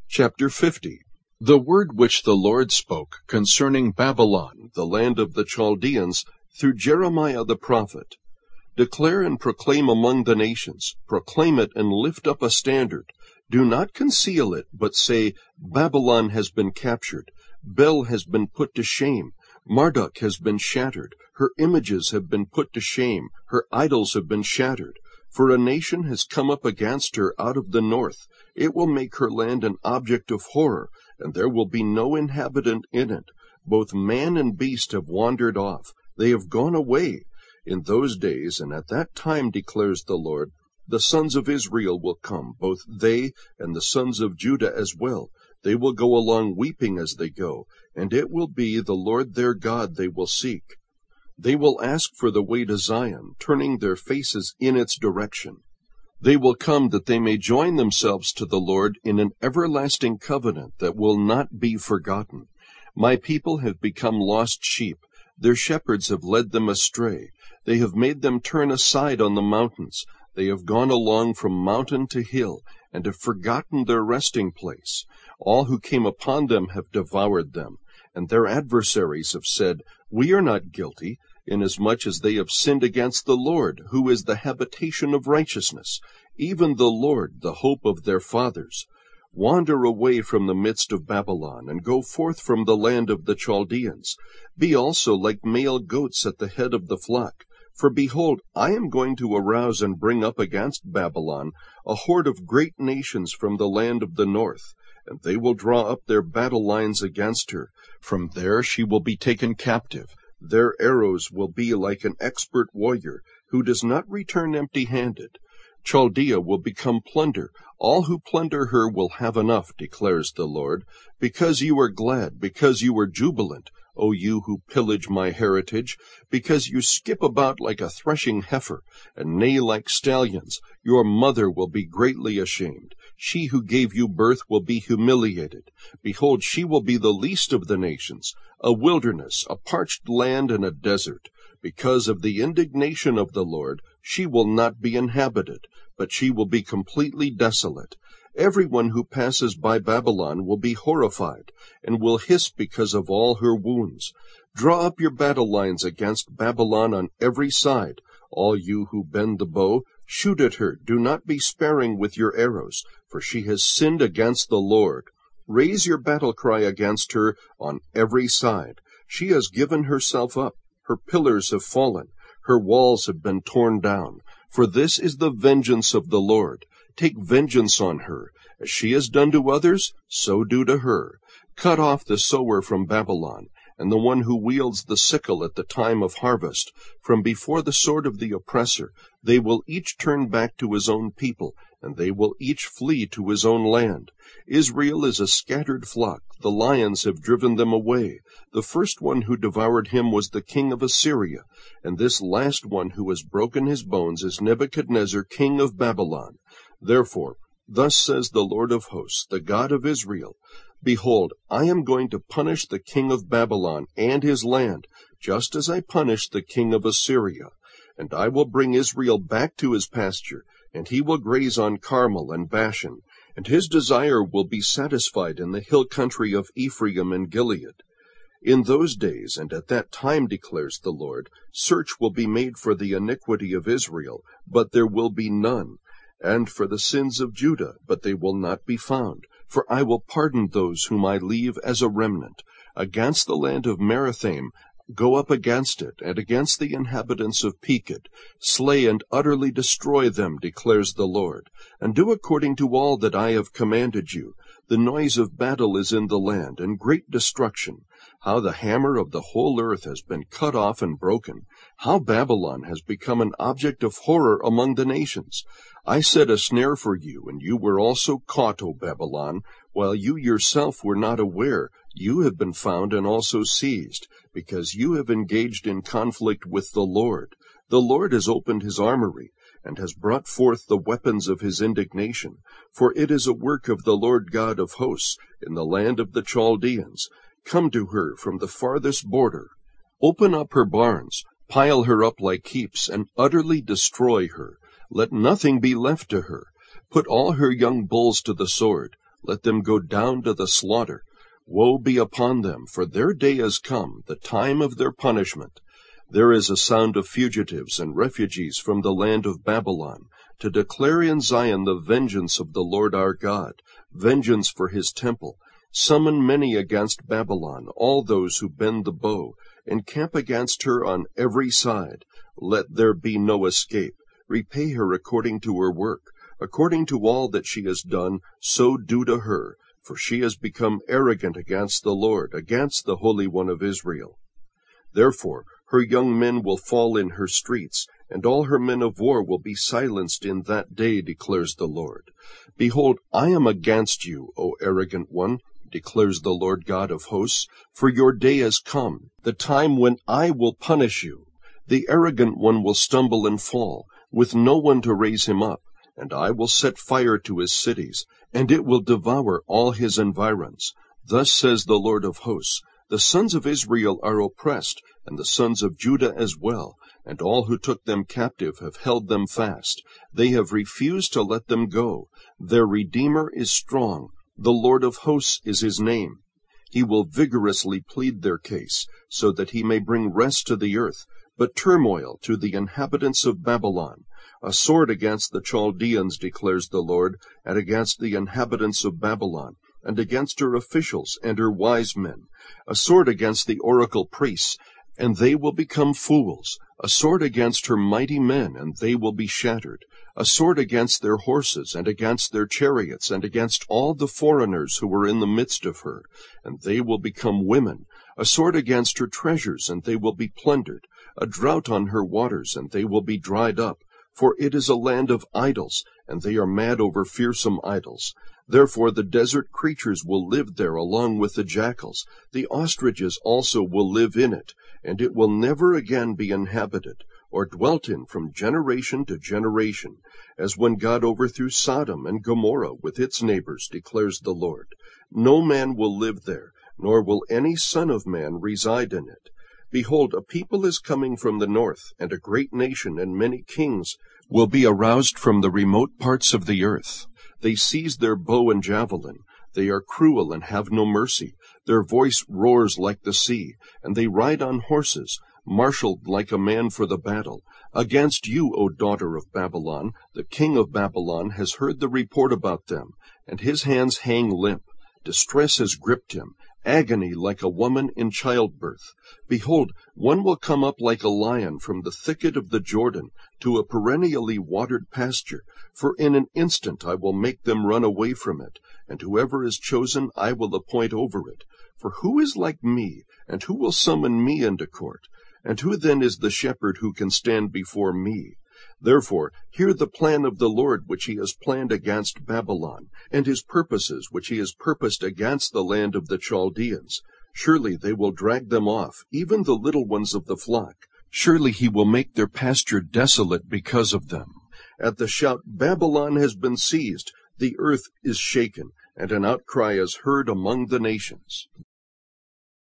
Chapter 50. The word which the Lord spoke concerning Babylon, the land of the Chaldeans, through Jeremiah the prophet. Declare and proclaim among the nations, proclaim it and lift up a standard. Do not conceal it, but say, Babylon has been captured, Bel has been put to shame, Marduk has been shattered, her images have been put to shame, her idols have been shattered. For a nation has come up against her out of the north. It will make her land an object of horror, and there will be no inhabitant in it. Both man and beast have wandered off. They have gone away. In those days and at that time, declares the Lord, the sons of Israel will come, both they and the sons of Judah as well. They will go along weeping as they go, and it will be the Lord their God they will seek. They will ask for the way to Zion, turning their faces in its direction. They will come that they may join themselves to the Lord in an everlasting covenant that will not be forgotten. My people have become lost sheep. Their shepherds have led them astray. They have made them turn aside on the mountains. They have gone along from mountain to hill, and have forgotten their resting place. All who came upon them have devoured them, and their adversaries have said, We are not guilty, inasmuch as they have sinned against the Lord, who is the habitation of righteousness, even the Lord, the hope of their fathers. Wander away from the midst of Babylon, and go forth from the land of the Chaldeans. Be also like male goats at the head of the flock. For behold, I am going to arouse and bring up against Babylon a horde of great nations from the land of the north, and they will draw up their battle lines against her. From there she will be taken captive. Their arrows will be like an expert warrior, who does not return empty-handed. Chaldea will become plunder. All who plunder her will have enough, declares the Lord. Because you are glad, because you are jubilant, O you who pillage my heritage, because you skip about like a threshing heifer, and neigh like stallions, your mother will be greatly ashamed. She who gave you birth will be humiliated. Behold, she will be the least of the nations, a wilderness, a parched land, and a desert. Because of the indignation of the Lord, she will not be inhabited, but she will be completely desolate. Everyone who passes by Babylon will be horrified, and will hiss because of all her wounds. Draw up your battle lines against Babylon on every side. All you who bend the bow, shoot at her. Do not be sparing with your arrows, for she has sinned against the Lord. Raise your battle cry against her on every side. She has given herself up. Her pillars have fallen. Her walls have been torn down. For this is the vengeance of the Lord. Take vengeance on her. As she has done to others, so do to her. Cut off the sower from Babylon, and the one who wields the sickle at the time of harvest. From before the sword of the oppressor, they will each turn back to his own people, and they will each flee to his own land. Israel is a scattered flock. The lions have driven them away. The first one who devoured him was the king of Assyria, and this last one who has broken his bones is Nebuchadnezzar, king of Babylon. Therefore, thus says the Lord of hosts, the God of Israel, Behold, I am going to punish the king of Babylon and his land, just as I punished the king of Assyria. And I will bring Israel back to his pasture, and he will graze on Carmel and Bashan, and his desire will be satisfied in the hill country of Ephraim and Gilead. In those days and at that time, declares the Lord, search will be made for the iniquity of Israel, but there will be none, and for the sins of Judah, but they will not be found. For I will pardon those whom I leave as a remnant. Against the land of Merathaim, go up against it, and against the inhabitants of Pekod. Slay and utterly destroy them, declares the Lord, and do according to all that I have commanded you. The noise of battle is in the land, and great destruction. How the hammer of the whole earth has been cut off and broken. How Babylon has become an object of horror among the nations. I set a snare for you, and you were also caught, O Babylon. While you yourself were not aware, you have been found and also seized, because you have engaged in conflict with the Lord. The Lord has opened his armory, and has brought forth the weapons of his indignation. For it is a work of the Lord God of hosts in the land of the Chaldeans. Come to her from the farthest border. Open up her barns, pile her up like heaps, and utterly destroy her. Let nothing be left to her. Put all her young bulls to the sword. Let them go down to the slaughter. Woe be upon them, for their day is come, the time of their punishment. There is a sound of fugitives and refugees from the land of Babylon, to declare in Zion the vengeance of the Lord our God, vengeance for his temple. Summon many against Babylon, all those who bend the bow, encamp against her on every side. Let there be no escape. Repay her according to her work. According to all that she has done, so do to her, for she has become arrogant against the Lord, against the Holy One of Israel. Therefore her young men will fall in her streets, and all her men of war will be silenced in that day, declares the Lord. Behold, I am against you, O arrogant one, declares the Lord God of hosts, for your day is come, the time when I will punish you. The arrogant one will stumble and fall, with no one to raise him up, and I will set fire to his cities, and it will devour all his environs. Thus says the Lord of hosts, the sons of Israel are oppressed, and the sons of Judah as well, and all who took them captive have held them fast. They have refused to let them go. Their Redeemer is strong. The Lord of hosts is his name. He will vigorously plead their case, so that he may bring rest to the earth, but turmoil to the inhabitants of Babylon. A sword against the Chaldeans, declares the Lord, and against the inhabitants of Babylon, and against her officials and her wise men. A sword against the oracle priests, and they will become fools. A sword against her mighty men, and they will be shattered. A sword against their horses, and against their chariots, and against all the foreigners who are in the midst of her, and they will become women. A sword against her treasures, and they will be plundered. A drought on her waters, and they will be dried up. For it is a land of idols, and they are mad over fearsome idols. Therefore the desert creatures will live there along with the jackals. The ostriches also will live in it, and it will never again be inhabited, or dwelt in from generation to generation, as when God overthrew Sodom and Gomorrah with its neighbors, declares the Lord. No man will live there, nor will any son of man reside in it. Behold, a people is coming from the north, and a great nation and many kings will be aroused from the remote parts of the earth. They seize their bow and javelin. They are cruel and have no mercy. Their voice roars like the sea, and they ride on horses, marshaled like a man for the battle. Against you, O daughter of Babylon, the king of Babylon has heard the report about them, and his hands hang limp. Distress has gripped him, agony like a woman in childbirth. Behold, one will come up like a lion from the thicket of the Jordan to a perennially watered pasture, for in an instant I will make them run away from it, and whoever is chosen I will appoint over it. For who is like me, and who will summon me into court? And who then is the shepherd who can stand before me? Therefore, hear the plan of the Lord which he has planned against Babylon, and his purposes which he has purposed against the land of the Chaldeans. Surely they will drag them off, even the little ones of the flock. Surely he will make their pasture desolate because of them. At the shout, Babylon has been seized, the earth is shaken, and an outcry is heard among the nations.